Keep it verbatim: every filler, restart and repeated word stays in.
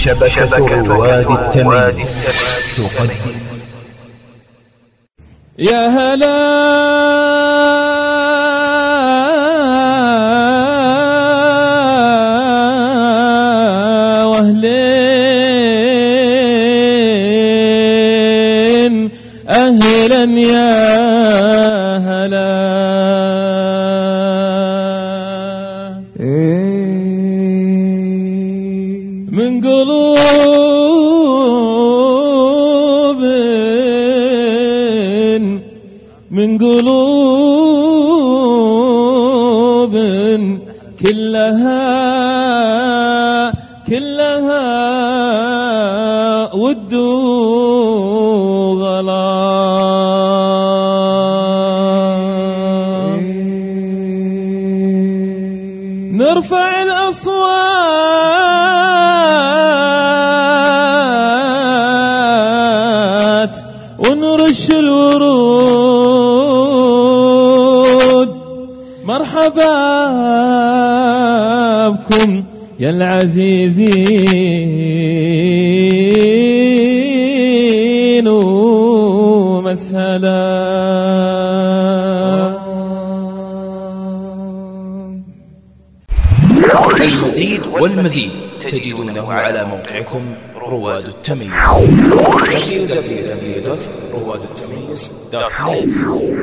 شبكة رواد التمييز تقدم. يا هلا واهلين أهلا يا هلا من قلوب من قلوب كلها كلها ود وغلا نرفع الأصوات ونرش الورود مرحبا بكم يا العزيزين ومسهلا. المزيد والمزيد تجدونه على موقعكم رواد التمييز دبليو دبليو دبليو دوت رواد التمييز دوت نت.